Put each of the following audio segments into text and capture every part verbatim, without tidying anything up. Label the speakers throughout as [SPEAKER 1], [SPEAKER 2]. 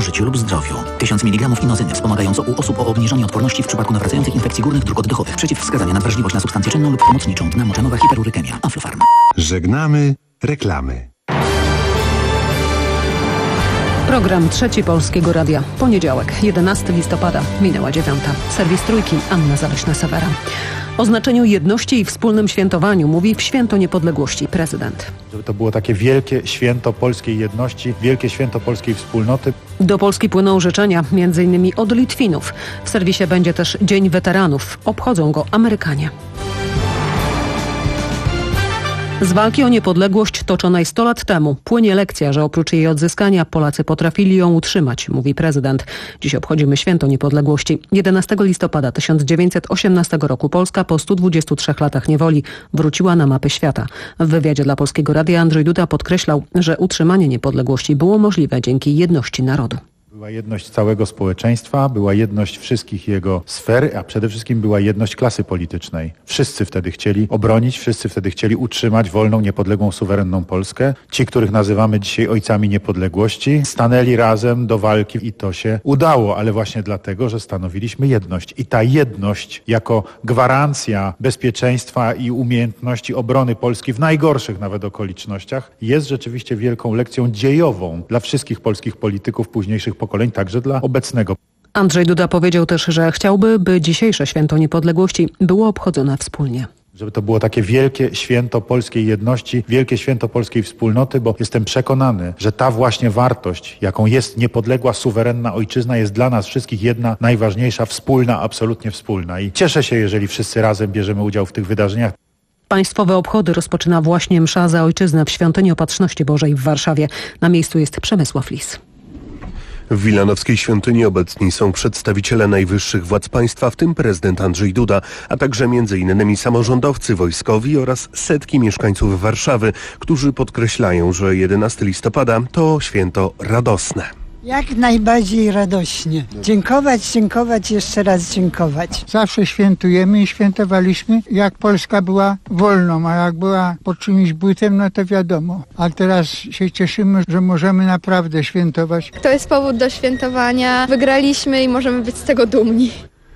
[SPEAKER 1] życiu lub zdrowiu. tysiąc miligramów inozyny wspomagająco u osób o obniżonej odporności w przypadku nawracających infekcji górnych dróg oddechowych. Przeciwwskazania na wrażliwość na substancję czynną lub pomocniczą dna moczanowa hiperurykemia. Aflofarm.
[SPEAKER 2] Żegnamy reklamy.
[SPEAKER 3] Program Trzeci Polskiego Radia. Poniedziałek, jedenastego listopada, minęła dziewiąta. Serwis Trójki, Anna Zaleśna-Sewera. O znaczeniu jedności i wspólnym świętowaniu mówi w Święto Niepodległości prezydent.
[SPEAKER 4] Żeby to było takie wielkie święto polskiej jedności, wielkie święto polskiej wspólnoty.
[SPEAKER 3] Do Polski płyną życzenia, między innymi od Litwinów. W serwisie będzie też Dzień Weteranów. Obchodzą go Amerykanie. Z walki o niepodległość toczonej sto lat temu płynie lekcja, że oprócz jej odzyskania Polacy potrafili ją utrzymać, mówi prezydent. Dziś obchodzimy Święto Niepodległości. jedenastego listopada tysiąc dziewięćset osiemnastego roku Polska po stu dwudziestu trzech latach niewoli wróciła na mapę świata. W wywiadzie dla Polskiego Radia Andrzej Duda podkreślał, że utrzymanie niepodległości było możliwe dzięki jedności narodu.
[SPEAKER 4] Była jedność całego społeczeństwa, była jedność wszystkich jego sfer, a przede wszystkim była jedność klasy politycznej. Wszyscy wtedy chcieli obronić, wszyscy wtedy chcieli utrzymać wolną, niepodległą, suwerenną Polskę. Ci, których nazywamy dzisiaj ojcami niepodległości, stanęli razem do walki i to się udało, ale właśnie dlatego, że stanowiliśmy jedność. I ta jedność jako gwarancja bezpieczeństwa i umiejętności obrony Polski w najgorszych nawet okolicznościach jest rzeczywiście wielką lekcją dziejową dla wszystkich polskich polityków późniejszych pokoleń, także dla obecnego.
[SPEAKER 3] Andrzej Duda powiedział też, że chciałby, by dzisiejsze Święto Niepodległości było obchodzone wspólnie.
[SPEAKER 4] Żeby to było takie wielkie święto polskiej jedności, wielkie święto polskiej wspólnoty, bo jestem przekonany, że ta właśnie wartość, jaką jest niepodległa, suwerenna ojczyzna, jest dla nas wszystkich jedna, najważniejsza, wspólna, absolutnie wspólna. I cieszę się, jeżeli wszyscy razem bierzemy udział w tych wydarzeniach.
[SPEAKER 3] Państwowe obchody rozpoczyna właśnie msza za ojczyznę w Świątyni Opatrzności Bożej w Warszawie. Na miejscu jest Przemysław Lis.
[SPEAKER 5] W Wilanowskiej Świątyni obecni są przedstawiciele najwyższych władz państwa, w tym prezydent Andrzej Duda, a także między innymi samorządowcy wojskowi oraz setki mieszkańców Warszawy, którzy podkreślają, że jedenastego listopada to święto radosne.
[SPEAKER 6] Jak najbardziej radośnie. Dziękować, dziękować, jeszcze raz dziękować.
[SPEAKER 7] Zawsze świętujemy i świętowaliśmy, jak Polska była wolną, a jak była pod czymś bytem, no to wiadomo. A teraz się cieszymy, że możemy naprawdę świętować.
[SPEAKER 8] To jest powód do świętowania. Wygraliśmy i możemy być z tego dumni.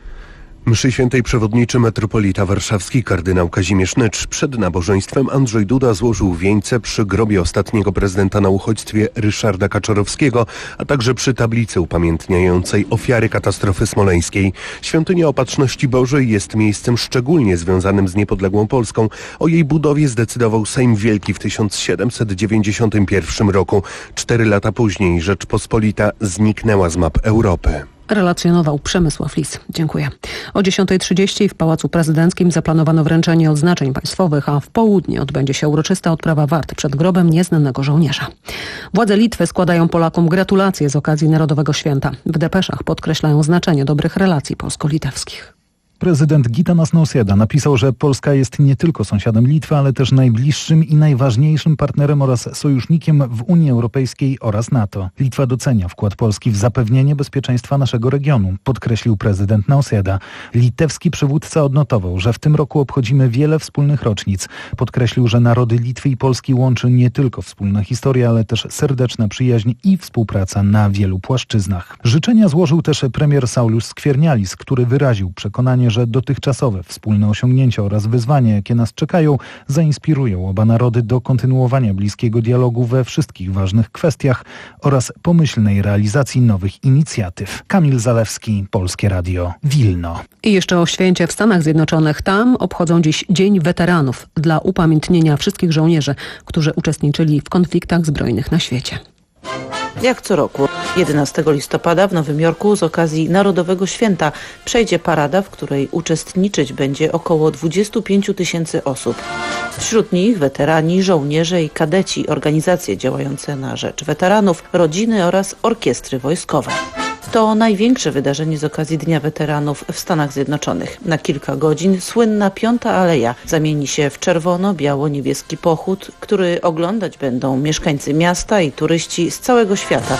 [SPEAKER 5] Mszy świętej przewodniczy metropolita warszawski kardynał Kazimierz Nycz. Przed nabożeństwem Andrzej Duda złożył wieńce przy grobie ostatniego prezydenta na uchodźstwie Ryszarda Kaczorowskiego, a także przy tablicy upamiętniającej ofiary katastrofy smoleńskiej. Świątynia Opatrzności Bożej jest miejscem szczególnie związanym z niepodległą Polską. O jej budowie zdecydował Sejm Wielki w tysiąc siedemset dziewięćdziesiątym pierwszym roku. Cztery lata później Rzeczpospolita zniknęła z map Europy.
[SPEAKER 3] Relacjonował Przemysław Lis. Dziękuję. O dziesiątej trzydzieści w Pałacu Prezydenckim zaplanowano wręczenie odznaczeń państwowych, a w południe odbędzie się uroczysta odprawa wart przed grobem nieznanego żołnierza. Władze Litwy składają Polakom gratulacje z okazji Narodowego Święta. W depeszach podkreślają znaczenie dobrych relacji polsko-litewskich.
[SPEAKER 9] Prezydent Gitanas Nausėda napisał, że Polska jest nie tylko sąsiadem Litwy, ale też najbliższym i najważniejszym partnerem oraz sojusznikiem w Unii Europejskiej oraz NATO. Litwa docenia wkład Polski w zapewnienie bezpieczeństwa naszego regionu, podkreślił prezydent Nausėda. Litewski przywódca odnotował, że w tym roku obchodzimy wiele wspólnych rocznic. Podkreślił, że narody Litwy i Polski łączy nie tylko wspólna historia, ale też serdeczna przyjaźń i współpraca na wielu płaszczyznach. Życzenia złożył też premier Saulius Skviernielis, który wyraził przekonanie, że dotychczasowe wspólne osiągnięcia oraz wyzwania, jakie nas czekają, zainspirują oba narody do kontynuowania bliskiego dialogu we wszystkich ważnych kwestiach oraz pomyślnej realizacji nowych inicjatyw. Kamil Zalewski, Polskie Radio, Wilno.
[SPEAKER 3] I jeszcze o święcie w Stanach Zjednoczonych. Tam obchodzą dziś Dzień Weteranów dla upamiętnienia wszystkich żołnierzy, którzy uczestniczyli w konfliktach zbrojnych na świecie.
[SPEAKER 10] Jak co roku, jedenastego listopada w Nowym Jorku z okazji Narodowego Święta przejdzie parada, w której uczestniczyć będzie około dwudziestu pięciu tysięcy osób. Wśród nich weterani, żołnierze i kadeci, organizacje działające na rzecz weteranów, rodziny oraz orkiestry wojskowe. To największe wydarzenie z okazji Dnia Weteranów w Stanach Zjednoczonych. Na kilka godzin słynna Piąta Aleja zamieni się w czerwono-biało-niebieski pochód, który oglądać będą mieszkańcy miasta i turyści z całego świata.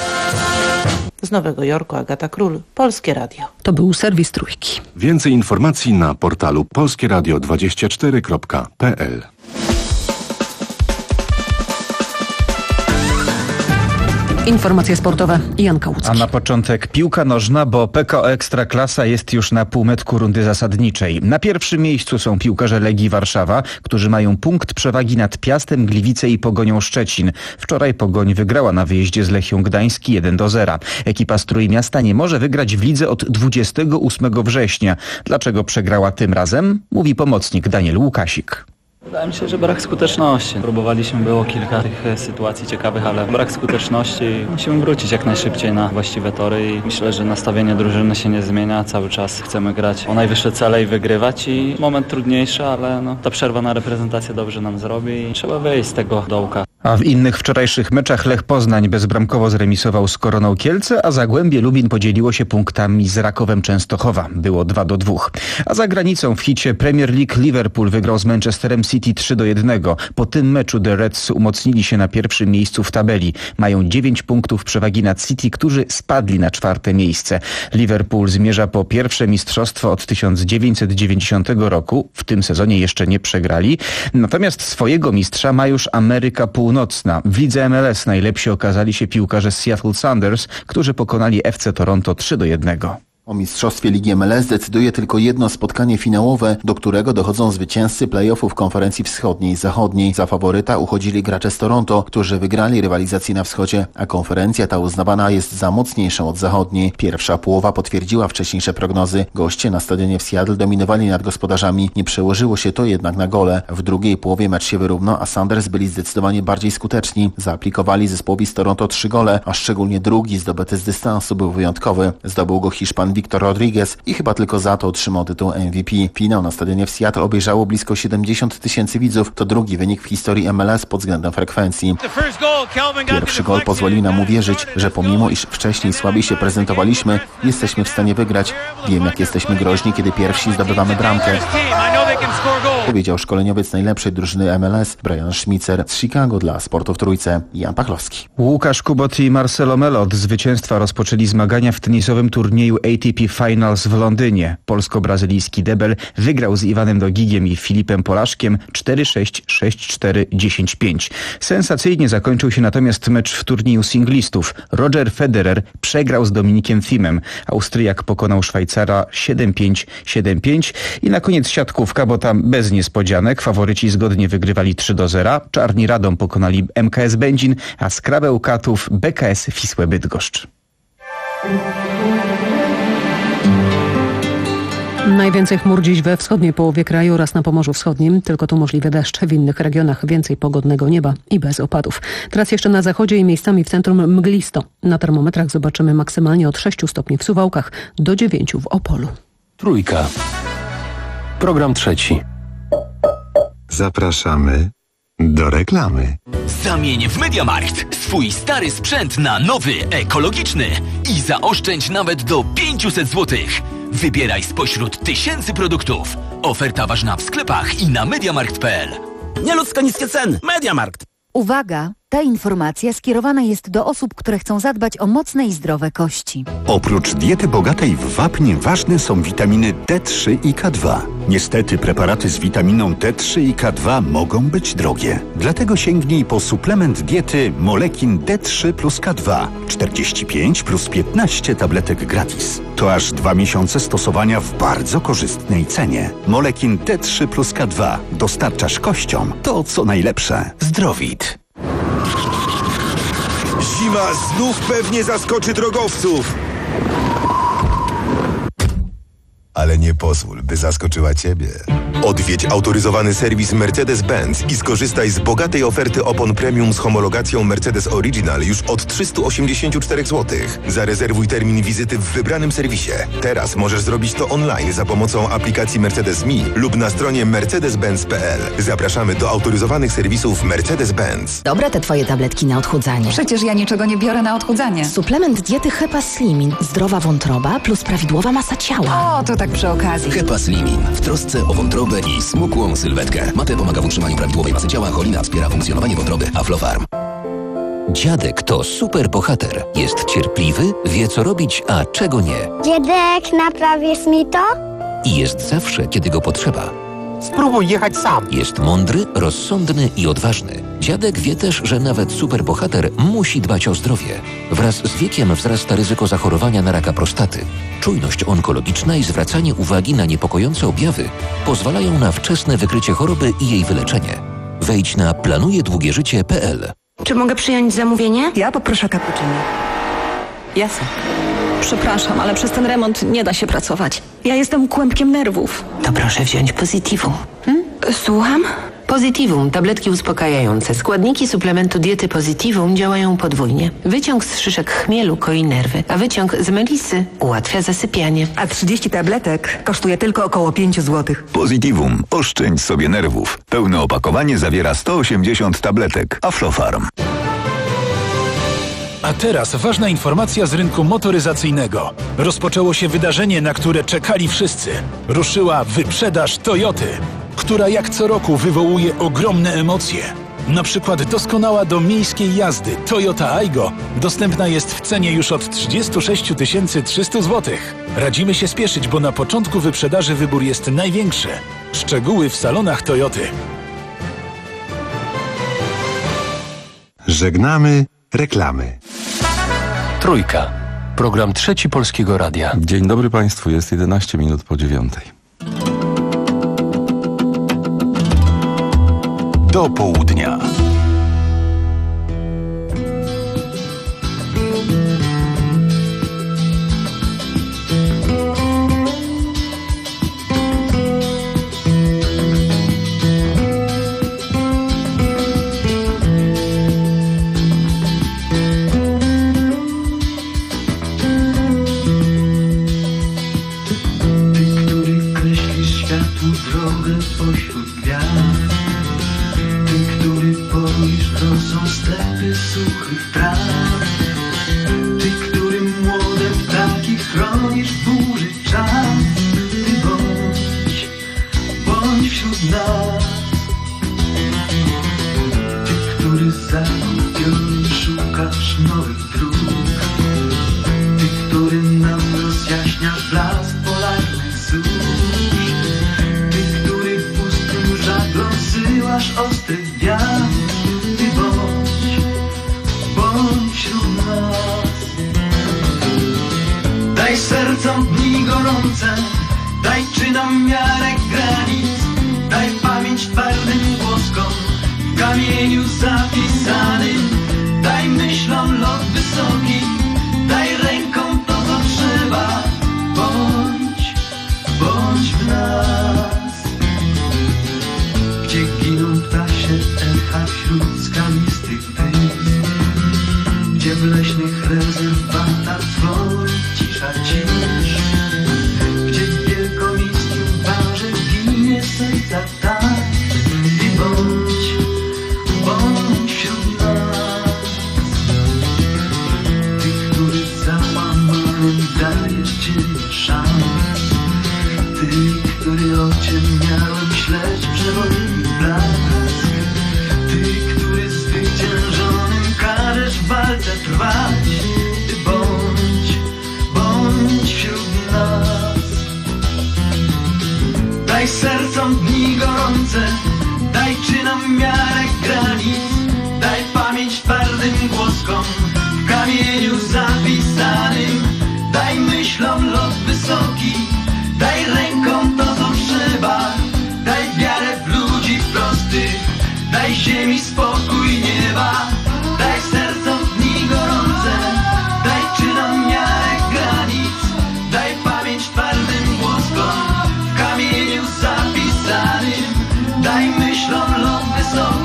[SPEAKER 10] Z Nowego Jorku Agata Król, Polskie Radio.
[SPEAKER 3] To był serwis Trójki.
[SPEAKER 2] Więcej informacji na portalu polskie radio dwadzieścia cztery kropka p l.
[SPEAKER 3] Informacje sportowe. Jan Kałucki.
[SPEAKER 11] A na początek piłka nożna, bo P K O Ekstraklasa jest już na półmetku rundy zasadniczej. Na pierwszym miejscu są piłkarze Legii Warszawa, którzy mają punkt przewagi nad Piastem, Gliwice i Pogonią Szczecin. Wczoraj Pogoń wygrała na wyjeździe z Lechią Gdański jeden do zera. Ekipa z Trójmiasta nie może wygrać w lidze od dwudziestego ósmego września. Dlaczego przegrała tym razem? Mówi pomocnik Daniel Łukasik.
[SPEAKER 12] Wydaje mi się, że brak skuteczności. Próbowaliśmy, było kilka tych sytuacji ciekawych, ale brak skuteczności. Musimy wrócić jak najszybciej na właściwe tory i myślę, że nastawienie drużyny się nie zmienia. Cały czas chcemy grać o najwyższe cele i wygrywać i moment trudniejszy, ale no, ta przerwa na reprezentację dobrze nam zrobi i trzeba wyjść z tego dołka.
[SPEAKER 11] A w innych wczorajszych meczach Lech Poznań bezbramkowo zremisował z Koroną Kielce, a Zagłębie Lubin podzieliło się punktami z Rakowem Częstochowa. Było dwa do dwóch. A za granicą w hicie Premier League Liverpool wygrał z Manchesterem City trzy do jednego. Po tym meczu The Reds umocnili się na pierwszym miejscu w tabeli. Mają dziewięć punktów przewagi nad City, którzy spadli na czwarte miejsce. Liverpool zmierza po pierwsze mistrzostwo od tysiąc dziewięćset dziewięćdziesiątego roku. W tym sezonie jeszcze nie przegrali. Natomiast swojego mistrza ma już Ameryka Północna. W lidze M L S najlepsi okazali się piłkarze z Seattle Sounders, którzy pokonali F C Toronto trzy do jednego.
[SPEAKER 13] O mistrzostwie Ligi M L S decyduje tylko jedno spotkanie finałowe, do którego dochodzą zwycięzcy play-offów konferencji wschodniej i zachodniej. Za faworyta uchodzili gracze z Toronto, którzy wygrali rywalizację na wschodzie, a konferencja ta uznawana jest za mocniejszą od zachodniej. Pierwsza połowa potwierdziła wcześniejsze prognozy. Goście na stadionie w Seattle dominowali nad gospodarzami. Nie przełożyło się to jednak na gole. W drugiej połowie mecz się wyrównał, a Sounders byli zdecydowanie bardziej skuteczni. Zaaplikowali zespołowi z Toronto trzy gole, a szczególnie drugi zdobyty z dystansu był wyjątkowy. Zdobył go Hiszpan Victor Rodriguez i chyba tylko za to otrzymał tytuł M V P. Finał na stadionie w Seattle obejrzało blisko siedemdziesiąt tysięcy widzów. To drugi wynik w historii M L S pod względem frekwencji. Pierwszy gol pozwolił nam uwierzyć, że pomimo iż wcześniej słabiej się prezentowaliśmy, jesteśmy w stanie wygrać. Wiem, jak jesteśmy groźni, kiedy pierwsi zdobywamy bramkę. Powiedział szkoleniowiec najlepszej drużyny M L S Brian Schmitzer z Chicago dla Sportu w Trójce. Jan Pachlowski.
[SPEAKER 11] Łukasz Kubot i Marcelo Melo od zwycięstwa rozpoczęli zmagania w tenisowym turnieju A T P Finals w Londynie. Polsko-brazylijski debel wygrał z Iwanem Dogigiem i Filipem Polaszkiem cztery sześć, sześć cztery, dziesięć pięć. Sensacyjnie zakończył się natomiast mecz w turnieju singlistów. Roger Federer przegrał z Dominikiem Thiemem. Austriak pokonał Szwajcara siedem pięć, siedem pięć i na koniec siatkówka, bo tam bez niespodzianek. Faworyci zgodnie wygrywali trzy do zera. Czarni Radom pokonali M K S Będzin, a Skrawę Katów B K S Wisłę Bydgoszcz.
[SPEAKER 3] Najwięcej chmur dziś we wschodniej połowie kraju oraz na Pomorzu Wschodnim. Tylko tu możliwe deszcze. W innych regionach więcej pogodnego nieba i bez opadów. Teraz jeszcze na zachodzie i miejscami w centrum mglisto. Na termometrach zobaczymy maksymalnie od sześciu stopni w Suwałkach do dziewięciu w Opolu.
[SPEAKER 2] Trójka. Program trzeci. Zapraszamy do reklamy.
[SPEAKER 14] Zamień w MediaMarkt swój stary sprzęt na nowy, ekologiczny i zaoszczędź nawet do pięćset złotych. Wybieraj spośród tysięcy produktów. Oferta ważna w sklepach i na mediamarkt kropka p l.
[SPEAKER 15] Nieludzko niskie ceny. MediaMarkt.
[SPEAKER 16] Uwaga! Ta informacja skierowana jest do osób, które chcą zadbać o mocne i zdrowe kości.
[SPEAKER 17] Oprócz diety bogatej w wapń ważne są witaminy D trzy i K dwa. Niestety preparaty z witaminą D trzy i K dwa mogą być drogie. Dlatego sięgnij po suplement diety Molekin D trzy plus K dwa. czterdzieści pięć plus piętnaście tabletek gratis. To aż dwa miesiące stosowania w bardzo korzystnej cenie. Molekin D trzy plus K dwa. Dostarczasz kościom to, co najlepsze. Zdrowit.
[SPEAKER 18] Zima znów pewnie zaskoczy drogowców. Ale nie pozwól, by zaskoczyła Ciebie. Odwiedź autoryzowany serwis Mercedes-Benz i skorzystaj z bogatej oferty opon premium z homologacją Mercedes Original już od trzysta osiemdziesiąt cztery złotych. Zarezerwuj termin wizyty w wybranym serwisie. Teraz możesz zrobić to online za pomocą aplikacji Mercedes Me lub na stronie mercedes benz kropka p l. Zapraszamy do autoryzowanych serwisów Mercedes-Benz.
[SPEAKER 19] Dobre te Twoje tabletki na odchudzanie.
[SPEAKER 20] Przecież ja niczego nie biorę na odchudzanie.
[SPEAKER 19] Suplement diety Hepa Slimin. Zdrowa wątroba plus prawidłowa masa ciała.
[SPEAKER 20] O, to tak przy okazji.
[SPEAKER 21] Hepa Slimin. W trosce o wątrobę i smukłą sylwetkę. Mate pomaga w utrzymaniu prawidłowej masy ciała, cholina wspiera funkcjonowanie wątroby. Aflofarm. Dziadek to super bohater. Jest cierpliwy, wie co robić, a czego nie.
[SPEAKER 22] Dziadek, naprawisz mi to?
[SPEAKER 21] I jest zawsze, kiedy go potrzeba.
[SPEAKER 1] Spróbuj jechać sam.
[SPEAKER 21] Jest mądry, rozsądny i odważny. Dziadek wie też, że nawet superbohater musi dbać o zdrowie. Wraz z wiekiem wzrasta ryzyko zachorowania na raka prostaty. Czujność onkologiczna i zwracanie uwagi na niepokojące objawy pozwalają na wczesne wykrycie choroby i jej wyleczenie. Wejdź na planujedługieżycie kropka p l.
[SPEAKER 22] Czy mogę przyjąć zamówienie?
[SPEAKER 23] Ja poproszę cappuccino. Jasne.
[SPEAKER 22] Przepraszam, ale przez ten remont nie da się pracować. Ja jestem kłębkiem nerwów.
[SPEAKER 23] To proszę wziąć Positivum.
[SPEAKER 22] Hmm? Słucham?
[SPEAKER 23] Positivum, tabletki uspokajające. Składniki suplementu diety Positivum działają podwójnie. Wyciąg z szyszek chmielu koi nerwy, a wyciąg z melisy ułatwia zasypianie. A trzydzieści tabletek kosztuje tylko około pięć złotych.
[SPEAKER 17] Positivum. Oszczędź sobie nerwów. Pełne opakowanie zawiera sto osiemdziesiąt tabletek. Aflofarm.
[SPEAKER 24] A teraz ważna informacja z rynku motoryzacyjnego. Rozpoczęło się wydarzenie, na które czekali wszyscy. Ruszyła wyprzedaż Toyoty, która jak co roku wywołuje ogromne emocje. Na przykład doskonała do miejskiej jazdy Toyota Aygo dostępna jest w cenie już od trzydzieści sześć tysięcy trzysta złotych. Radzimy się spieszyć, bo na początku wyprzedaży wybór jest największy. Szczegóły w salonach Toyoty.
[SPEAKER 25] Żegnamy reklamy. Trójka. Program Trzeci Polskiego Radia.
[SPEAKER 26] Dzień dobry Państwu, jest jedenaście minut po dziewiątej.
[SPEAKER 25] Do południa.
[SPEAKER 27] Daj myślom lot wysoki.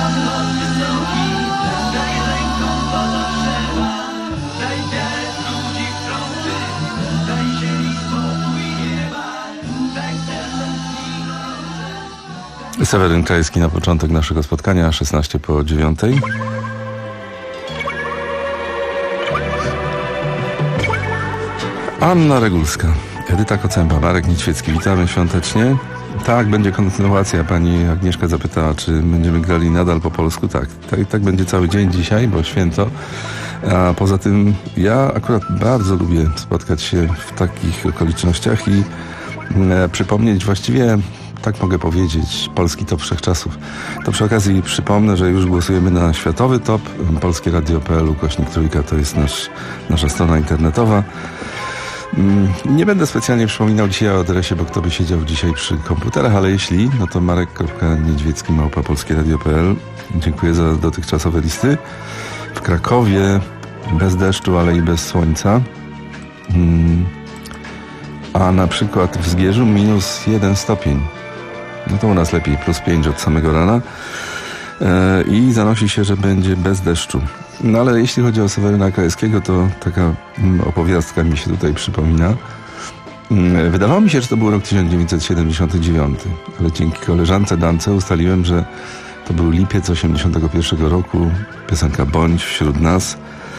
[SPEAKER 26] Seweryn Krajewski na początek naszego spotkania, szesnaście po dziewiątej. Anna Regulska, Edyta Kocęba, Marek Niedźwiecki. Witamy świątecznie. Tak, będzie kontynuacja. Pani Agnieszka zapytała, czy będziemy grali nadal po polsku. Tak, tak, tak będzie cały dzień dzisiaj, bo święto. A poza tym ja akurat bardzo lubię spotkać się w takich okolicznościach i e, przypomnieć właściwie, tak mogę powiedzieć, polski top wszechczasów. To przy okazji przypomnę, że już głosujemy na światowy top. polskie radio kropka p l ukośnik trójka to jest nasz, nasza strona internetowa. Nie będę specjalnie przypominał dzisiaj o adresie, bo kto by siedział dzisiaj przy komputerach, ale jeśli, no to marek kropka niedźwiecki małpa polskie radio kropka p l. Dziękuję za dotychczasowe listy. W Krakowie bez deszczu, ale i bez słońca. A na przykład w Zgierzu minus jeden stopień. No to u nas lepiej, plus pięć od samego rana. I zanosi się, że będzie bez deszczu. No ale jeśli chodzi o Seweryna Krajewskiego, to taka opowiastka mi się tutaj przypomina. Wydawało mi się, że to był rok tysiąc dziewięćset siedemdziesiąty dziewiąty, ale dzięki koleżance Dance ustaliłem, że to był lipiec osiemdziesiątego pierwszego roku, piosenka Bądź wśród nas.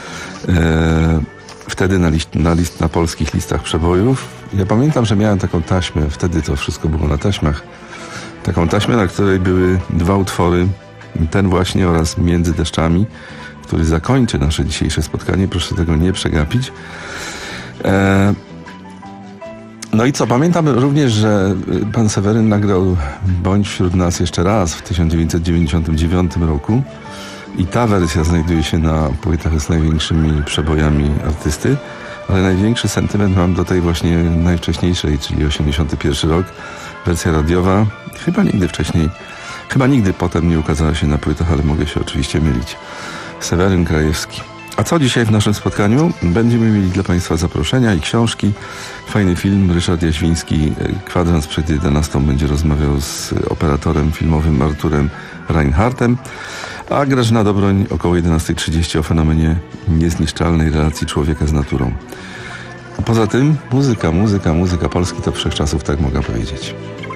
[SPEAKER 26] Wtedy na, list, na, list, na polskich listach przebojów. Ja pamiętam, że miałem taką taśmę, wtedy to wszystko było na taśmach, taką taśmę, na której były dwa utwory, ten właśnie oraz Między deszczami, który zakończy nasze dzisiejsze spotkanie. Proszę tego nie przegapić. E... No i co? Pamiętam również, że pan Seweryn nagrał Bądź wśród nas jeszcze raz w tysiąc dziewięćset dziewięćdziesiątym dziewiątym roku i ta wersja znajduje się na płytach z największymi przebojami artysty, ale największy sentyment mam do tej właśnie najwcześniejszej, czyli osiemdziesiąty pierwszy rok. Wersja radiowa, chyba nigdy wcześniej, chyba nigdy potem nie ukazała się na płytach, ale mogę się oczywiście mylić. Seweryn Krajewski. A co dzisiaj w naszym spotkaniu? Będziemy mieli dla Państwa zaproszenia i książki. Fajny film. Ryszard Jaświński kwadrans przed jedenastą będzie rozmawiał z operatorem filmowym Arturem Reinhardtem, a Grażyna Dobroń około jedenasta trzydzieści o fenomenie niezniszczalnej relacji człowieka z naturą. A poza tym muzyka, muzyka, muzyka. Polski to wszechczasów, tak mogę powiedzieć.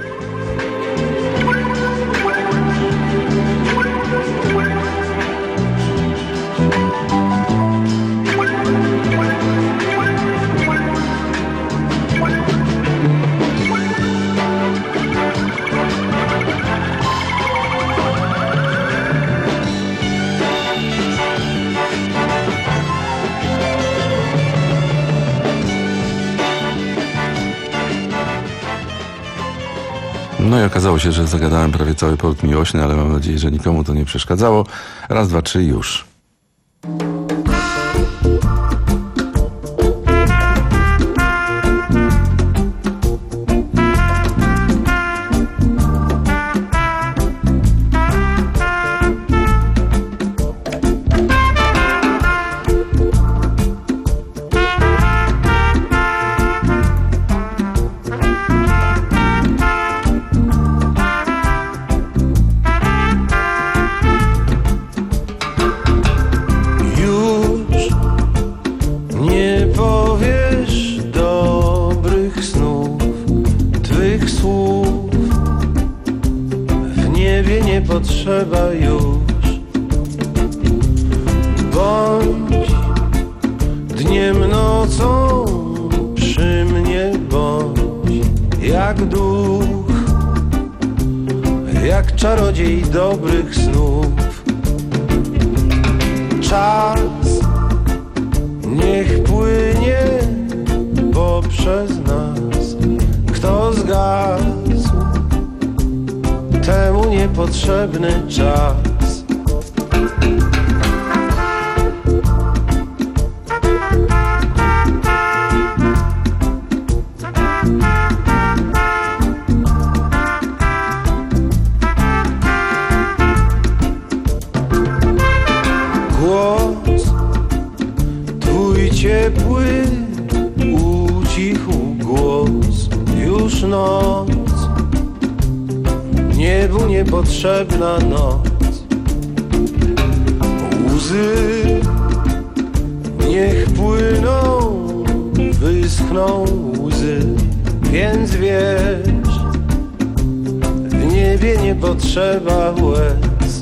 [SPEAKER 26] No i okazało się, że zagadałem prawie cały port miłośny, ale mam nadzieję, że nikomu to nie przeszkadzało. Raz, dwa, trzy, już.
[SPEAKER 1] Potrzeba już. Bądź dniem, nocą przy mnie, bądź jak duch, jak czarodziej dobrych snów. Czas niech płynie poprzez nas. Kto zgasł, temu niepotrzebny czas. Głos twój ciepły ucichł głos, już noc, niebu niepotrzebna noc. Łzy niech płyną, wyschną łzy, więc wiesz, w niebie nie potrzeba łez.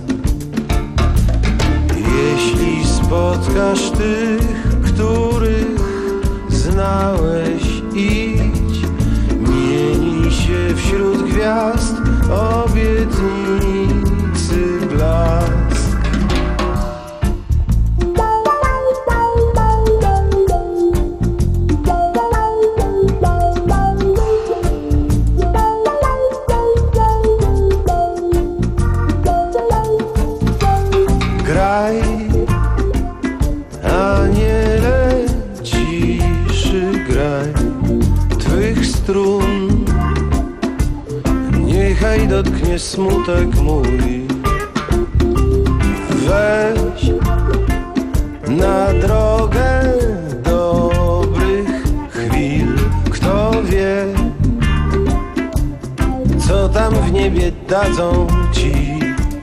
[SPEAKER 1] Jeśli spotkasz tych, których znałeś, idź, mieni się wśród gwiazd obietnicy blask. Graj, aniele ciszy, graj twych strun, niechaj dotknie smutek mój. Weź na drogę dobrych chwil, kto wie, co tam w niebie dadzą ci.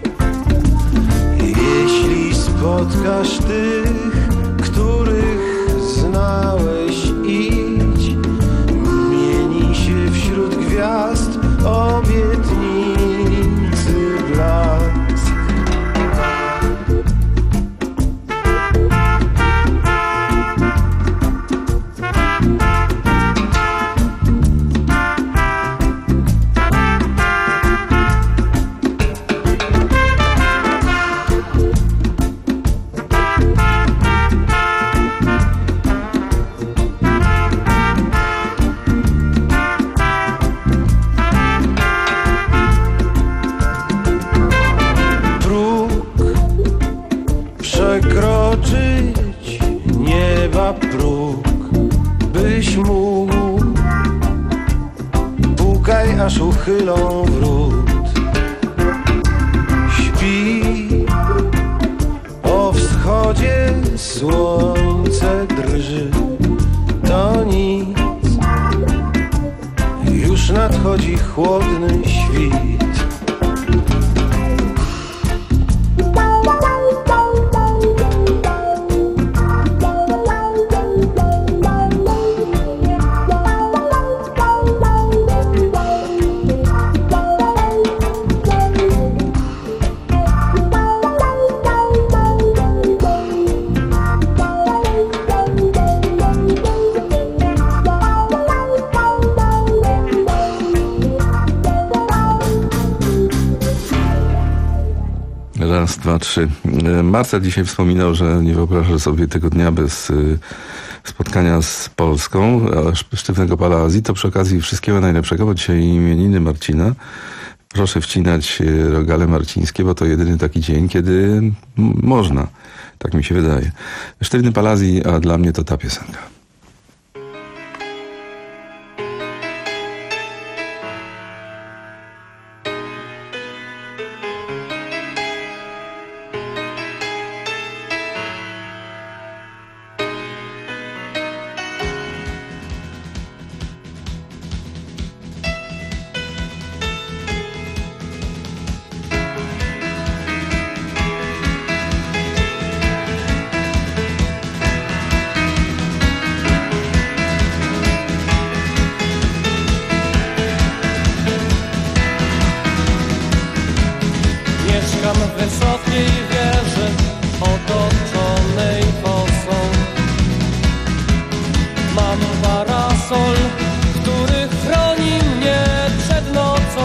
[SPEAKER 1] Jeśli spotkasz tych, których znałeś, idź, mieni się wśród gwiazd obietnicy blask. Przekroczyć nieba próg, byś mógł, pukaj aż uchylą wrót. Śpi, o wschodzie słońce drży, to nic, już nadchodzi chłodny świt.
[SPEAKER 26] Raz, dwa, trzy. Marcel dzisiaj wspominał, że nie wyobraża sobie tego dnia bez spotkania z Polską, sztywnego pada Azji. To przy okazji wszystkiego najlepszego, bo dzisiaj imieniny Marcina. Proszę wcinać rogale marcińskie, bo to jedyny taki dzień, kiedy można. Tak mi się wydaje. Sztywny Palazji, a dla mnie to ta piosenka.
[SPEAKER 4] W wysokiej wieży otoczonej kosą mam parasol, który chroni mnie przed nocą.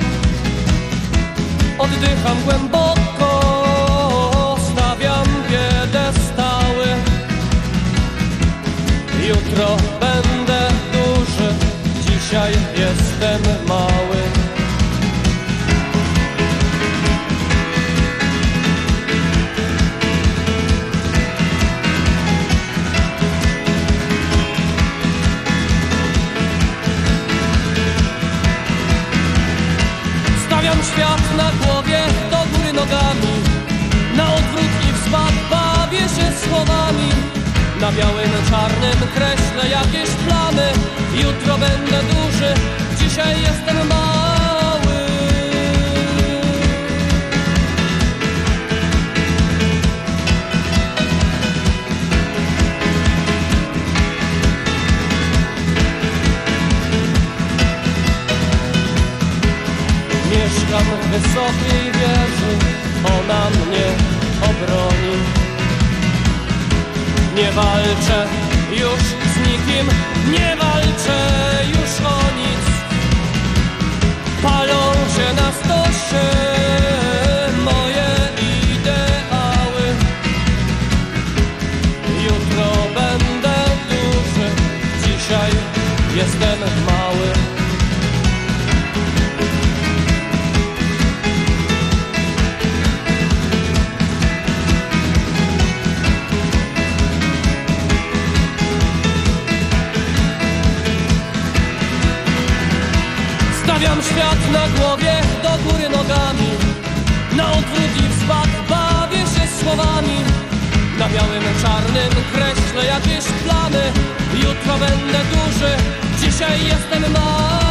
[SPEAKER 4] Oddycham głęboko, stawiam piedestały. Jutro będę duży, dzisiaj jestem mały. Świat na głowie, do góry nogami, na odwrót i w spad bawię się słowami. Na białym, czarnym kreślę jakieś plany. Jutro będę duży, dzisiaj jestem mały. wysokiej wieży, ona mnie obroni. Nie walczę już z nikim, nie walczę już o nic. Palą się na stosie moje ideały. Jutro będę duży, dzisiaj jestem mały. Stawiam świat na głowie, do góry nogami. Na odwrót i w spadk bawię się słowami. Na białym, czarnym kreślę jakieś plany. Jutro będę duży, dzisiaj jestem mały.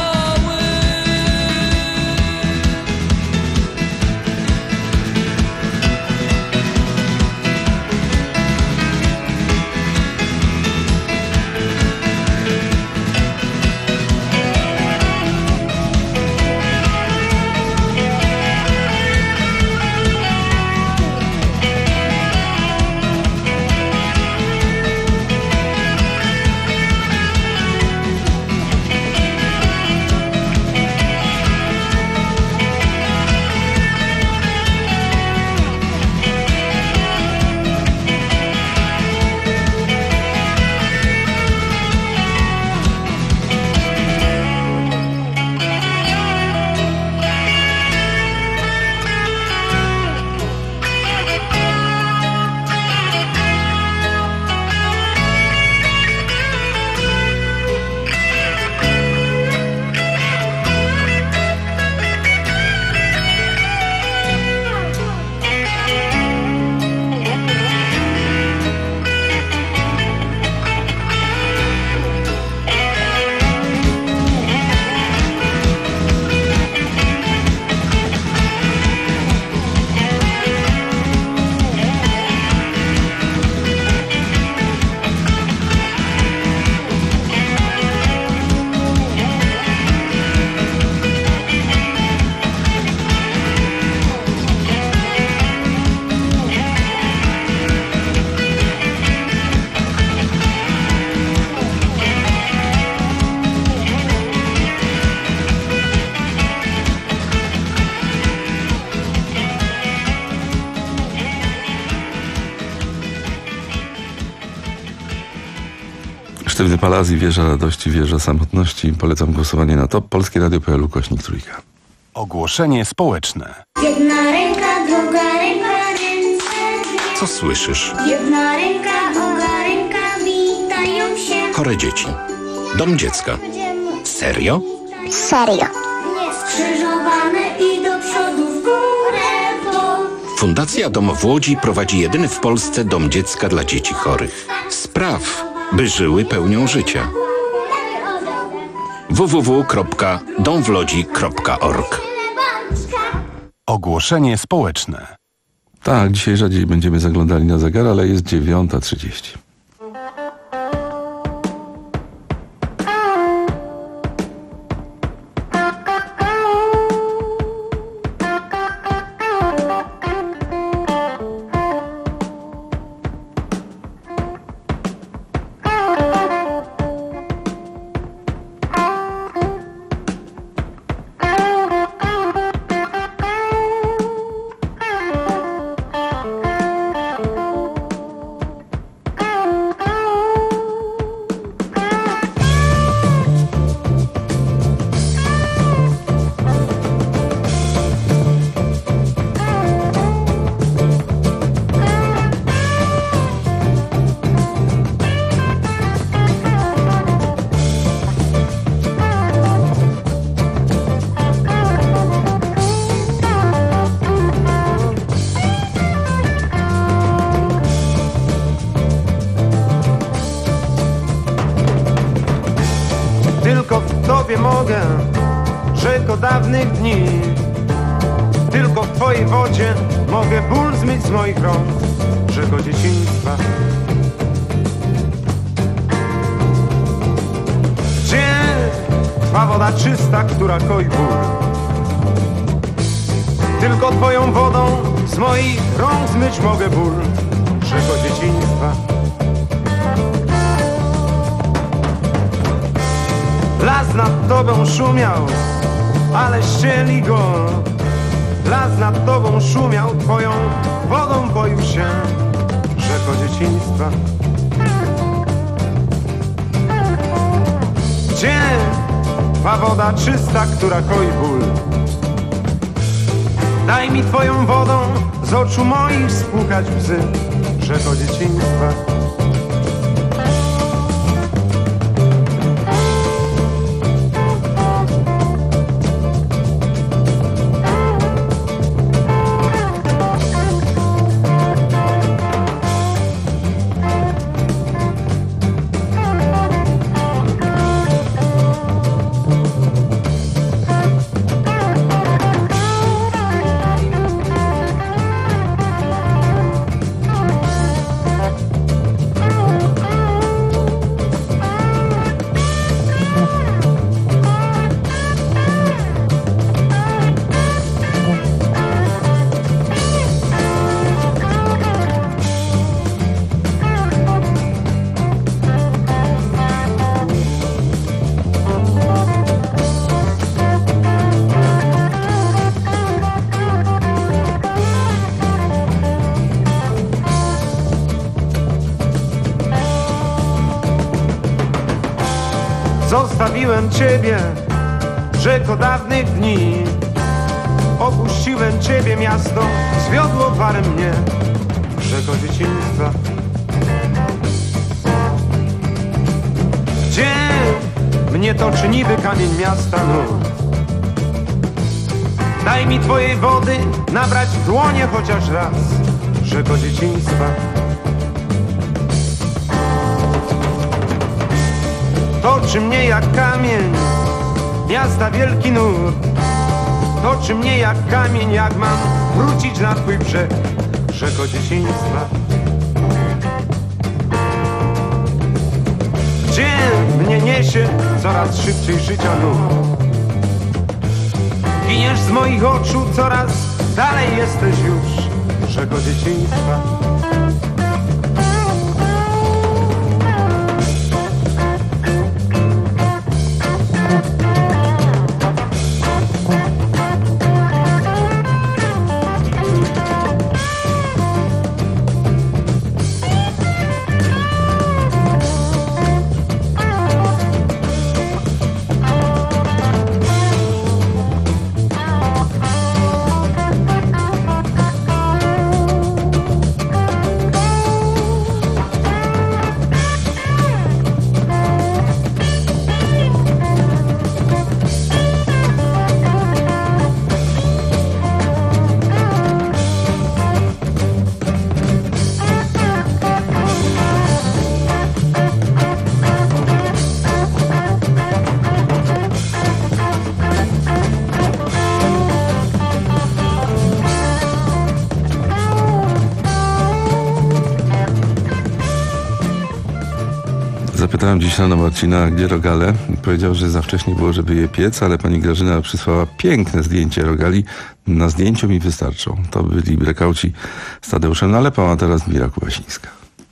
[SPEAKER 26] Sztywny Palaz i Wieża Radości, Wieża Samotności. Polecam głosowanie na to. Polskie Radio kropka p l ukośnik trójka.
[SPEAKER 25] Ogłoszenie społeczne.
[SPEAKER 5] Jedna ręka, druga ręka, ręce dwie.
[SPEAKER 25] Co słyszysz?
[SPEAKER 5] Jedna ręka, druga ręka, witają się.
[SPEAKER 25] Chore dzieci. Dom dziecka. Serio?
[SPEAKER 5] Serio. Skrzyżowane i do przodu w górę to.
[SPEAKER 25] Fundacja Dom w Łodzi prowadzi jedyny w Polsce dom dziecka dla dzieci chorych. Spraw, by żyły pełnią życia. w w w kropka dom w lodzi kropka org. Ogłoszenie społeczne.
[SPEAKER 26] Tak, dzisiaj rzadziej będziemy zaglądali na zegar, ale jest dziewiąta trzydzieści.
[SPEAKER 1] Tylko w Tobie mogę, rzeko dawnych dni. Tylko w Twojej wodzie mogę ból zmyć z moich rąk, rzeko dzieciństwa. Gdzie Twa woda czysta, która koi ból? Tylko twoją wodą z moich rąk zmyć mogę ból naszego dzieciństwa. Las nad tobą szumiał, ale ścieli go. Las nad tobą szumiał, twoją wodą boił się rzeko dzieciństwa. Gdzie ma woda czysta, która koi ból? Daj mi twoją wodą z oczu moich spłukać łzy rzeko dzieciństwa. Zostawiłem ciebie, rzeko dawnych dni. Opuściłem ciebie, miasto zwiodło warem mnie, rzeko dzieciństwa. Gdzie mnie toczy niby kamień miasta nurt? Daj mi twojej wody nabrać w dłonie chociaż raz, rzeko dzieciństwa. Toczy mnie jak kamień miasta wielki nurt. Toczy mnie jak kamień, jak mam wrócić na twój brzeg, rzeko dzieciństwa. Gdzie mnie niesie coraz szybciej życia nurt? Giniesz z moich oczu, coraz dalej jesteś już, rzeko dzieciństwa.
[SPEAKER 26] Zapytałem dziś rano Marcina, gdzie rogale. Powiedział, że za wcześnie było, żeby je piec, ale pani Grażyna przysłała piękne zdjęcie rogali. Na zdjęciu mi wystarczą. To byli brekauci z Tadeuszem Nalepą, a teraz Mira Kubasińska.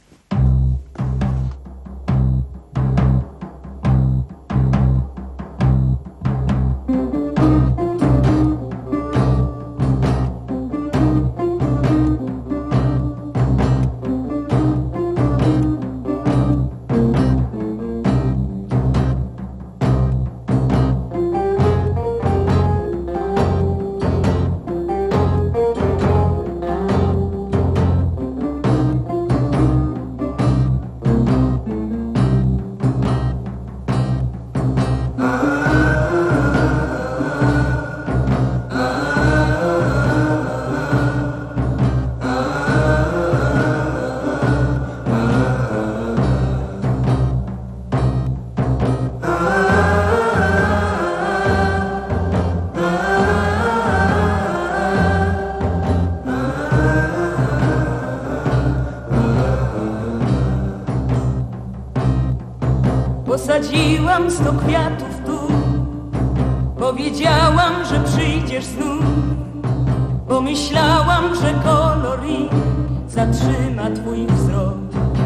[SPEAKER 6] Posadziłam sto kwiatów tu, powiedziałam, że przyjdziesz znów. Pomyślałam, że kolor ich zatrzyma twój wzrok.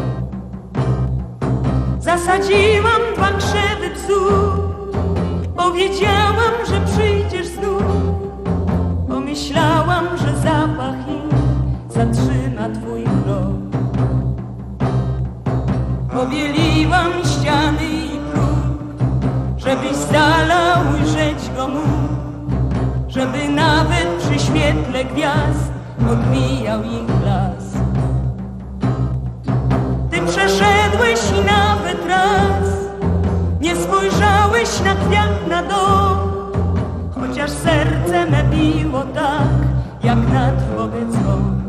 [SPEAKER 6] Zasadziłam dwa krzewy bzów, powiedziałam, że przyjdziesz znów. Pomyślałam, że zapach ich zatrzyma twój krok. Pobieliłam ściany i próg, żebyś z dala ujrzeć go mógł, żeby nawet przy świetle gwiazd odbijał ich blask. Ty przeszedłeś i nawet raz nie spojrzałeś na kwiat na dom, chociaż serce me biło tak, jak na trwogę dzwon.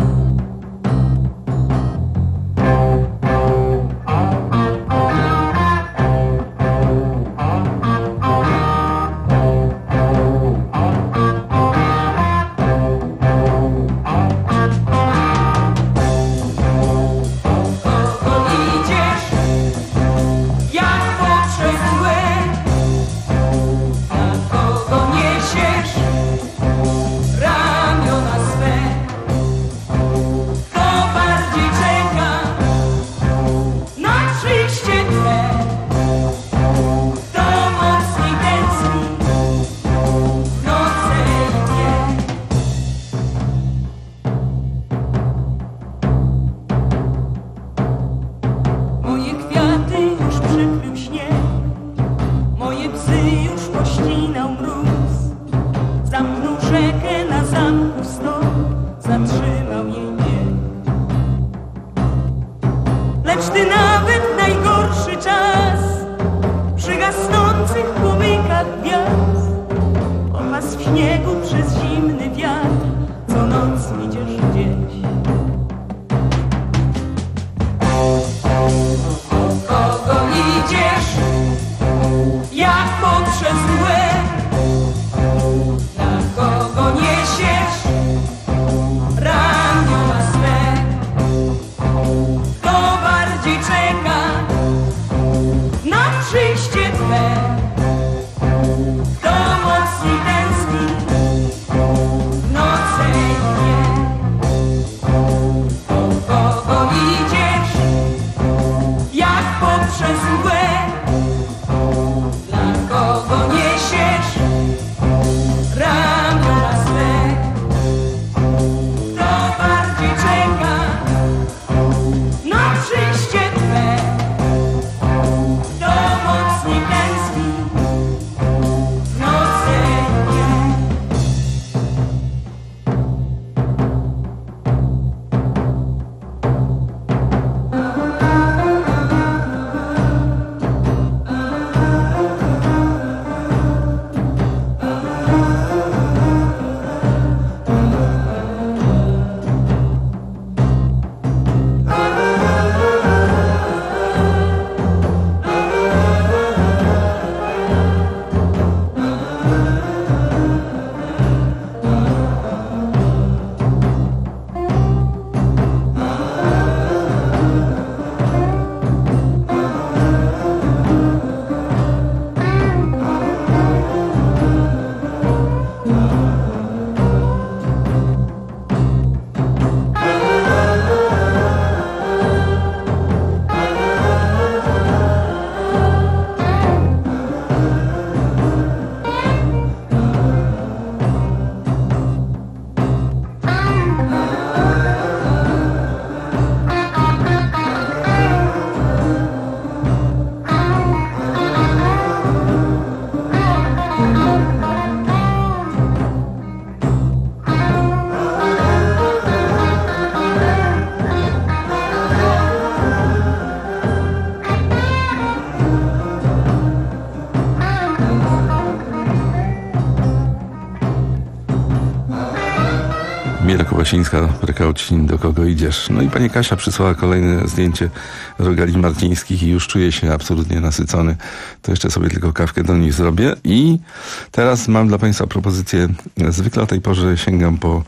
[SPEAKER 26] Miela Kubasińska, Prekaucin, do kogo idziesz? No i pani Kasia przysłała kolejne zdjęcie rogali marcińskich i już czuję się absolutnie nasycony. To jeszcze sobie tylko kawkę do nich zrobię. I teraz mam dla państwa propozycję. Zwykle o tej porze sięgam po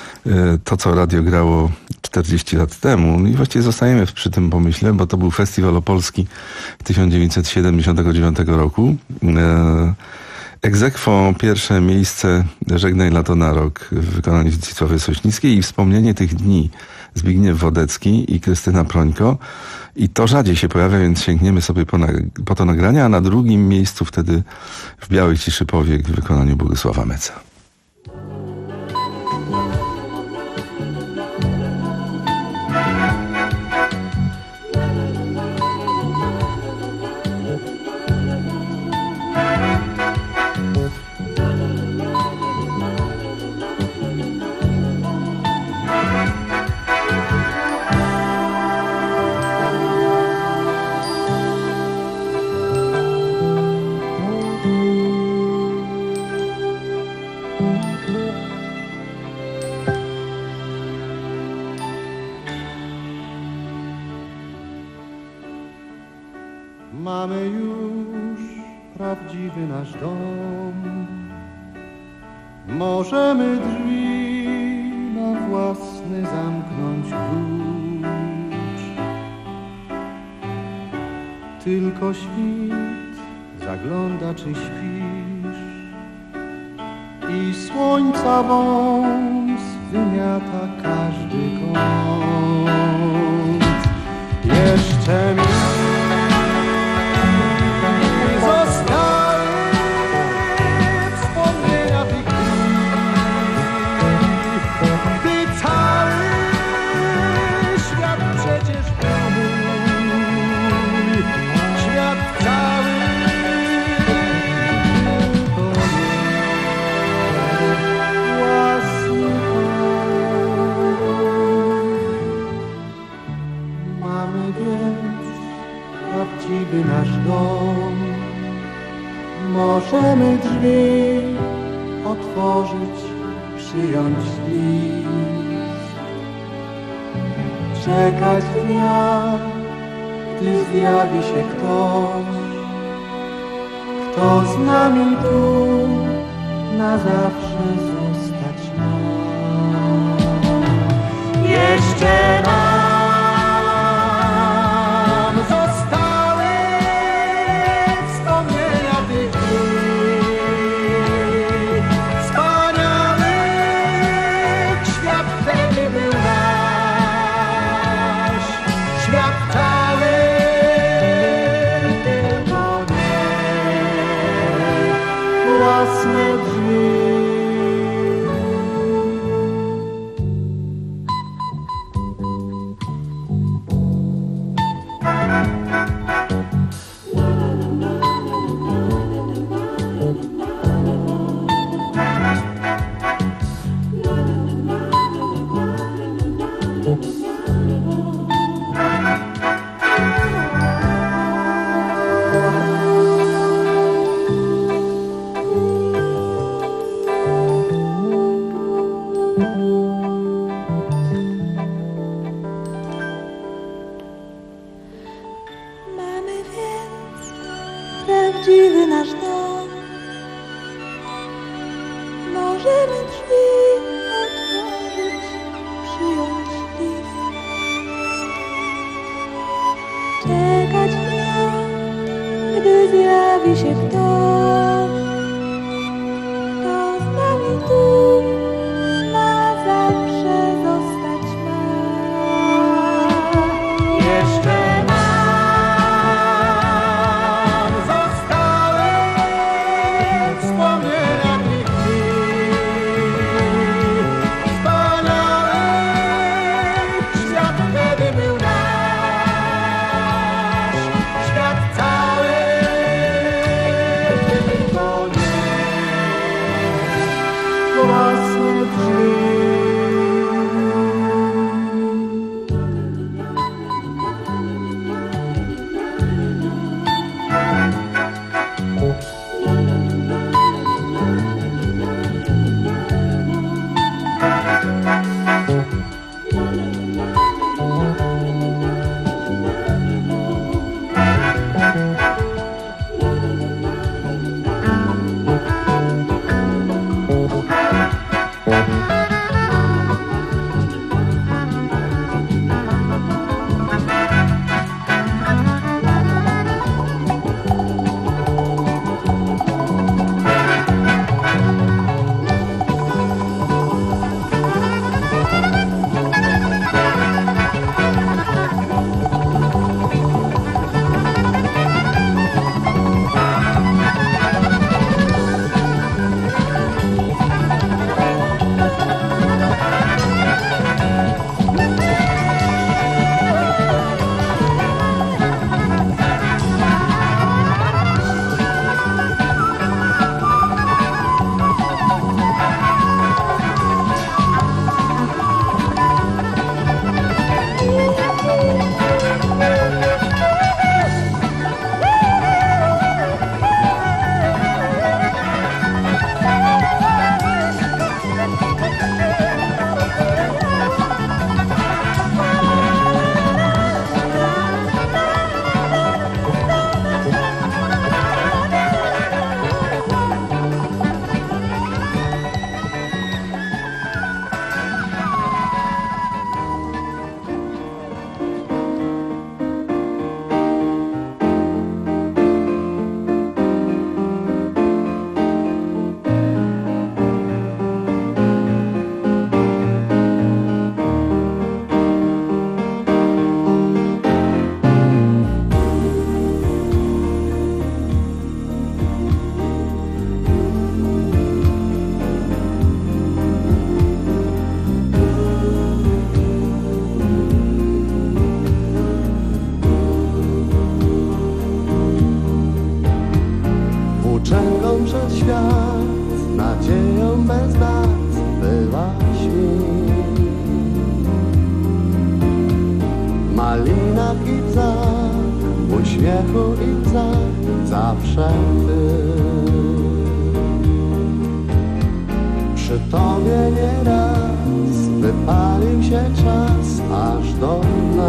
[SPEAKER 26] to, co radio grało czterdzieści lat temu. I właściwie zostajemy przy tym pomyśle, bo to był Festiwal Opolski tysiąc dziewięćset siedemdziesiątego dziewiątego roku. Ex aequo pierwsze miejsce Żegnaj lato na rok w wykonaniu Zdzisławy Sośnickiej i wspomnienie tych dni Zbigniew Wodecki i Krystyna Prońko. I to rzadziej się pojawia, więc sięgniemy sobie po, na, po to nagranie, a na drugim miejscu wtedy W białej ciszy powiek w wykonaniu Bogusława Meca.
[SPEAKER 7] Mamy już prawdziwy nasz dom. Możemy drzwi na własny zamknąć klucz. Tylko świt zagląda, czy śpisz, i słońca wąs wymiata każdy kąt. Jeszcze mi nasz dom. Możemy drzwi otworzyć, przyjąć list, czekać dnia, gdy zjawi się ktoś, kto z nami tu na zawsze zostać ma. Jeszcze raz
[SPEAKER 6] prawdziwy nasz dom. Możemy drzwi otworzyć, przyjąć list, czekać dnia, gdy zjawi się ktoś, kto z nami tu na zawsze zostać ma. Jeszcze
[SPEAKER 8] świat nadzieją bez dat bywa świt. Malinak i bzach, w uśmiechu i bzach zawsze ty. Przy tobie nieraz wypalił się czas aż do dna,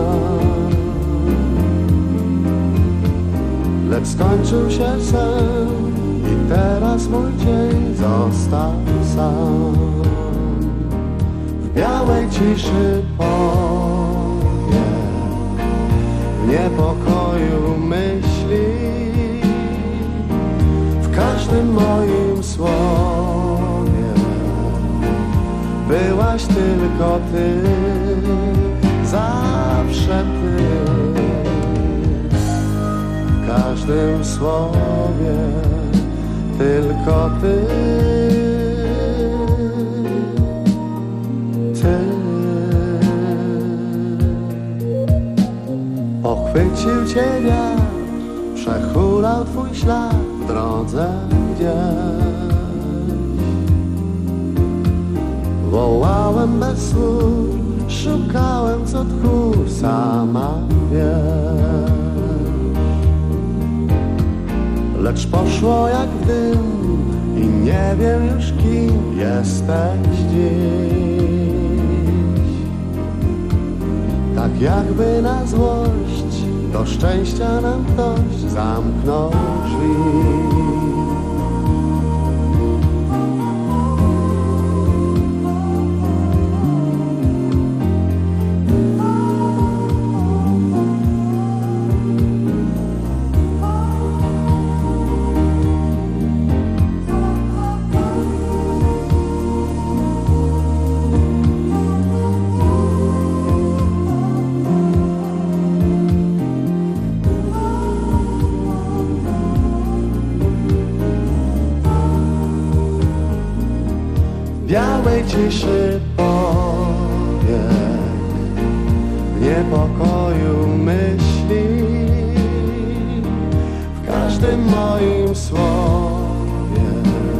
[SPEAKER 8] lecz skończył się sen i teraz mój dzień został sam. W białej ciszy powie, w niepokoju myśli, w każdym moim słowie byłaś tylko ty, zawsze ty. W każdym słowie tylko ty, ty. Pochwycił cię wiatr, przehulał twój ślad w drodze gdzieś. Wołałem bez słów, szukałem co tchu, sama wiesz. Lecz poszło jak w dym i nie wiem już kim jesteś dziś. Tak jakby na złość do szczęścia nam ktoś zamknął drzwi. Białej ciszy powie, w niepokoju myśli, w każdym moim słowie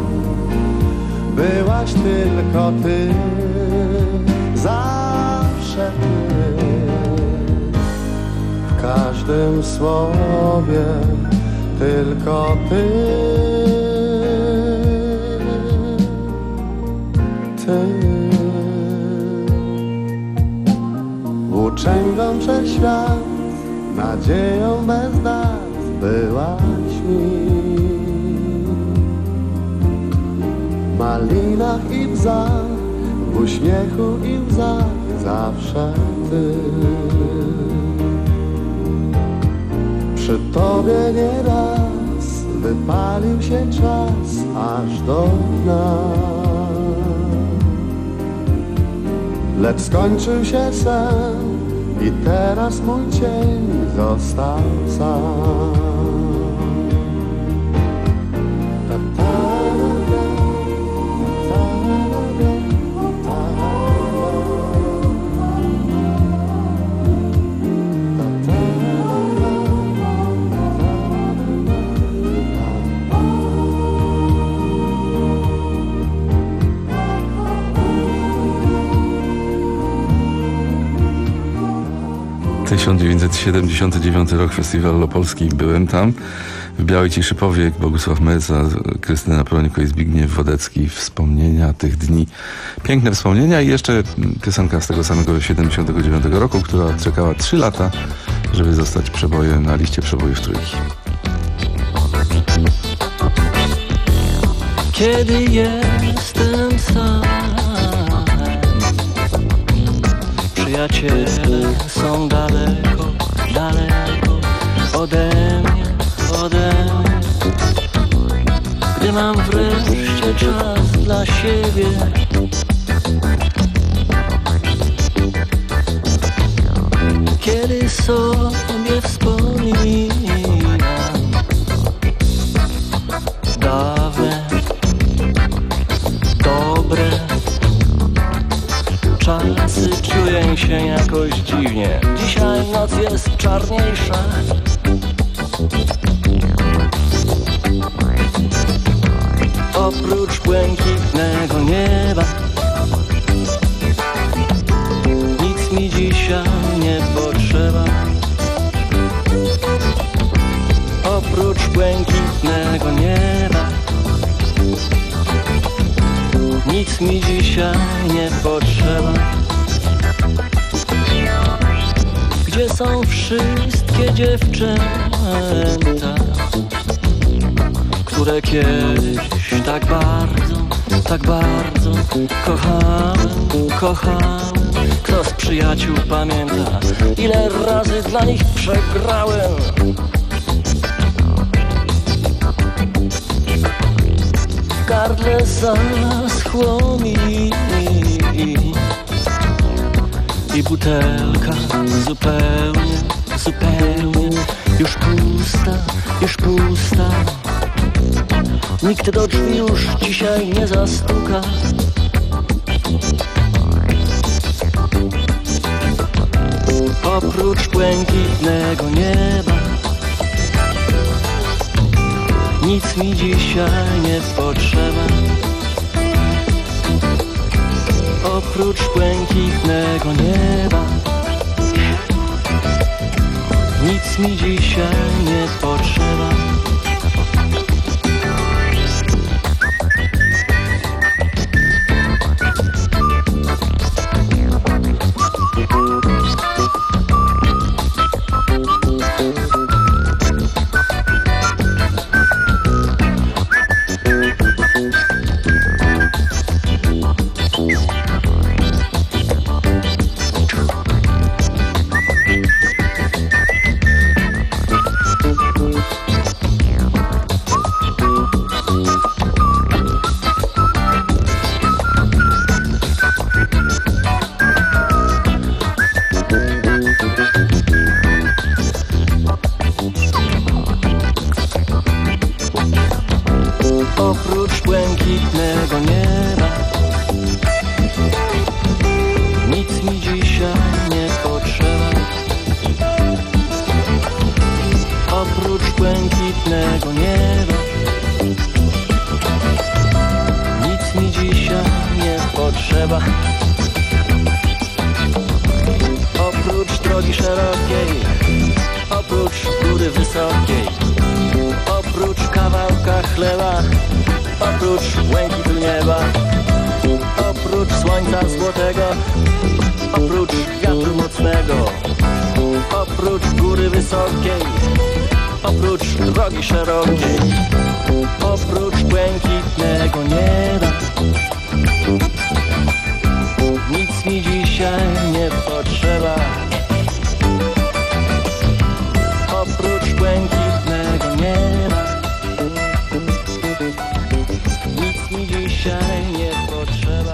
[SPEAKER 8] byłaś tylko ty, zawsze ty. W każdym słowie tylko ty. Włóczęgą przez świat, nadzieją bez dat byłaś mi. W malinach i bzach, w uśmiechu i łzach zawsze ty. Przy tobie nieraz wypalił się czas aż do dna, lecz skończył się sen i teraz mój cień został sam.
[SPEAKER 26] tysiąc dziewięćset siedemdziesiąty dziewiąty rok, Festiwal Opolski. Byłem tam. W Białej ciszy powiek, Bogusław Meza, Krystyna Prońko i Zbigniew Wodecki. Wspomnienia tych dni. Piękne wspomnienia i jeszcze piosenka z tego samego siedemdziesiątego dziewiątego roku, która czekała trzy lata, żeby zostać przebojem na liście przebojów trójki.
[SPEAKER 4] Kiedy jestem sam, przyjaciele są daleko, daleko ode mnie, ode mnie. Gdy mam wreszcie czas dla siebie, kiedy sobie wspominam dawne, dobre czasy, czuję się jakoś dziwnie. Dzisiaj noc jest czarniejsza. oprócz błękitnego nieba. Nic mi dzisiaj nie potrzeba, oprócz błękitnego nieba. Nic mi dzisiaj nie potrzeba. Gdzie są wszystkie dziewczęta, które kiedyś tak bardzo, tak bardzo kochałem, kochałem? Kto z przyjaciół pamięta, ile razy dla nich przegrałem? W gardle zaschło mi i butelka zupełnie, zupełnie już pusta, już pusta. Nikt do drzwi już dzisiaj nie zastuka. Oprócz błękitnego nieba nic mi dzisiaj nie potrzeba, oprócz błękitnego nieba. Nic mi dzisiaj nie potrzeba. Oprócz błękitnego nieba nic mi dzisiaj nie potrzeba, oprócz błękitnego nieba. Nic mi dzisiaj nie potrzeba, oprócz drogi szerokiej, oprócz góry wysokiej, oprócz kawałka chleba, oprócz błękitu nieba, oprócz słońca złotego, oprócz wiatru mocnego, oprócz góry wysokiej, oprócz drogi szerokiej, oprócz błękitnego nieba. Nic mi dzisiaj nie potrzeba, oprócz błękitnego nieba. Nic mi dzisiaj nie potrzeba.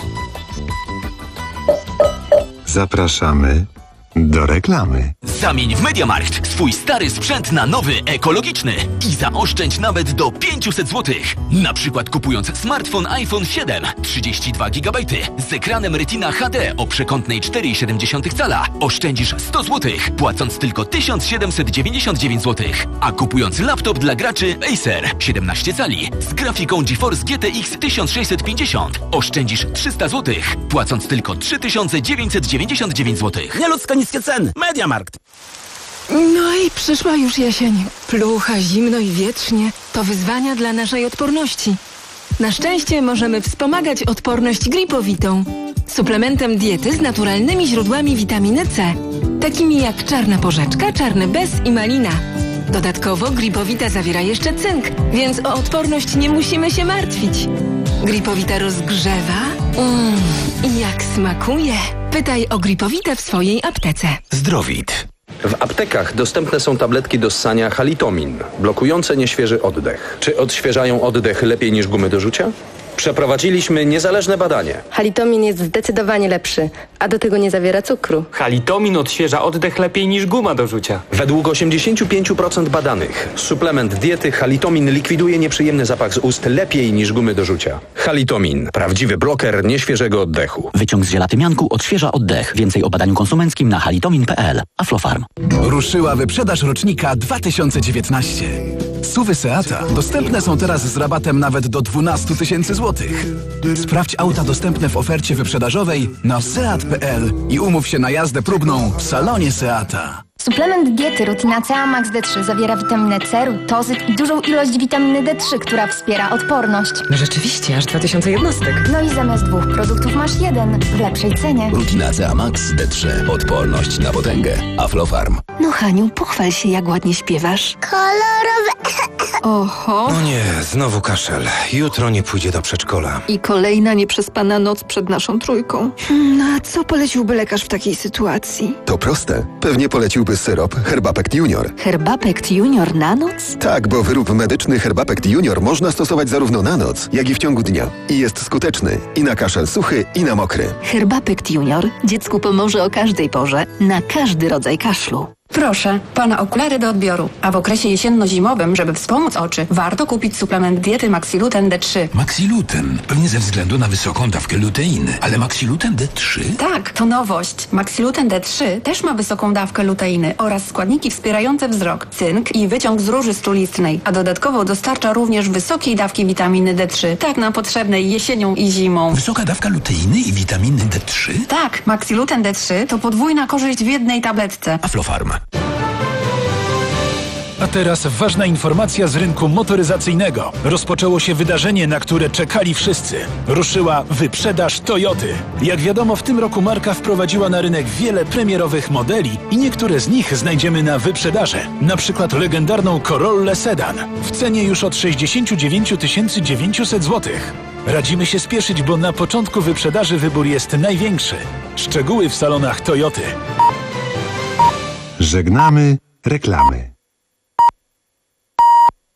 [SPEAKER 18] Zapraszamy do reklamy.
[SPEAKER 14] Zamień w MediaMarkt swój stary sprzęt na nowy, ekologiczny i zaoszczędź nawet do pięćset złotych. Na przykład kupując smartfon iPhone siedem, trzydzieści dwa gigabajty z ekranem Retina H D o przekątnej cztery i siedem cala oszczędzisz sto złotych, płacąc tylko tysiąc siedemset dziewięćdziesiąt dziewięć złotych. A kupując laptop dla graczy Acer siedemnaście cali z grafiką GeForce G T X tysiąc sześćset pięćdziesiąt oszczędzisz trzysta złotych, płacąc tylko trzy tysiące dziewięćset dziewięćdziesiąt dziewięć złotych.
[SPEAKER 15] Nieludzko niskie ceny. MediaMarkt.
[SPEAKER 22] No i przyszła już jesień. Plucha, zimno i wietrznie. To wyzwania dla naszej odporności. Na szczęście możemy wspomagać odporność gripowitą. Suplementem diety z naturalnymi źródłami witaminy C. Takimi jak czarna porzeczka, czarny bez i malina. Dodatkowo gripowita zawiera jeszcze cynk, więc o odporność nie musimy się martwić. Gripowita rozgrzewa. Mmm, i jak smakuje. Pytaj o gripowitę w swojej aptece.
[SPEAKER 3] Zdrowit. W aptekach dostępne są tabletki do ssania Halitomin, blokujące nieświeży oddech. Czy odświeżają oddech lepiej niż gumy do rzucia? Przeprowadziliśmy niezależne badanie.
[SPEAKER 9] Halitomin jest zdecydowanie lepszy, a do tego nie zawiera cukru.
[SPEAKER 10] Halitomin odświeża oddech lepiej niż guma do rzucia.
[SPEAKER 3] Według osiemdziesiąt pięć procent badanych suplement diety Halitomin likwiduje nieprzyjemny zapach z ust lepiej niż gumy do rzucia. Halitomin. Prawdziwy bloker nieświeżego oddechu.
[SPEAKER 11] Wyciąg z zielatymianku odświeża oddech. Więcej o badaniu konsumenckim na halitomin kropka p l. Aflofarm.
[SPEAKER 12] Ruszyła wyprzedaż rocznika dwa tysiące dziewiętnaście.
[SPEAKER 2] SUVy Seata dostępne są teraz z rabatem nawet do dwanaście tysięcy złotych. Sprawdź auta dostępne w ofercie wyprzedażowej na seat kropka p l i umów się na jazdę próbną w salonie Seata.
[SPEAKER 12] Suplement diety Rutina C A Max D trzy zawiera witaminę C, rutozyt i dużą ilość witaminy D trzy, która wspiera odporność.
[SPEAKER 13] No rzeczywiście, aż dwa tysiące jednostek.
[SPEAKER 12] No i zamiast dwóch produktów masz jeden w lepszej cenie.
[SPEAKER 21] Rutina C A Max D trzy. Odporność na potęgę. Aflofarm.
[SPEAKER 22] No Haniu, pochwal się, jak ładnie śpiewasz.
[SPEAKER 5] Kolorowe.
[SPEAKER 22] Oho.
[SPEAKER 16] No nie, znowu kaszel. Jutro nie pójdzie do przedszkola.
[SPEAKER 22] I kolejna nieprzespana noc przed naszą trójką. No a co poleciłby lekarz w takiej sytuacji?
[SPEAKER 19] To proste. Pewnie poleciłby syrop Herbapekt Junior.
[SPEAKER 22] Herbapekt Junior na noc?
[SPEAKER 19] Tak, bo wyrób medyczny Herbapekt Junior można stosować zarówno na noc, jak i w ciągu dnia. I jest skuteczny i na kaszel suchy, i na mokry.
[SPEAKER 22] Herbapekt Junior dziecku pomoże o każdej porze, na każdy rodzaj kaszlu.
[SPEAKER 20] Proszę, pana okulary do odbioru. A w okresie jesienno-zimowym, żeby wspomóc oczy, warto kupić suplement diety Maxiluten D trzy.
[SPEAKER 27] Maxiluten? Pewnie ze względu na wysoką dawkę luteiny. Ale Maxiluten D trzy?
[SPEAKER 20] Tak, to nowość. Maxiluten D trzy też ma wysoką dawkę luteiny oraz składniki wspierające wzrok, cynk i wyciąg z róży strulistnej, a dodatkowo dostarcza również wysokiej dawki witaminy D trzy, tak nam potrzebnej jesienią i zimą.
[SPEAKER 27] Wysoka dawka luteiny i witaminy D trzy?
[SPEAKER 20] Tak, Maxiluten D trzy to podwójna korzyść w jednej tabletce.
[SPEAKER 27] Aflofarm.
[SPEAKER 24] A teraz ważna informacja z rynku motoryzacyjnego. Rozpoczęło się wydarzenie, na które czekali wszyscy. Ruszyła wyprzedaż Toyoty. Jak wiadomo, w tym roku marka wprowadziła na rynek wiele premierowych modeli i niektóre z nich znajdziemy na wyprzedaży. Na przykład legendarną Corollę Sedan w cenie już od sześćdziesiąt dziewięć tysięcy dziewięćset złotych. Radzimy się spieszyć, bo na początku wyprzedaży wybór jest największy. Szczegóły w salonach Toyoty.
[SPEAKER 28] Żegnamy reklamy.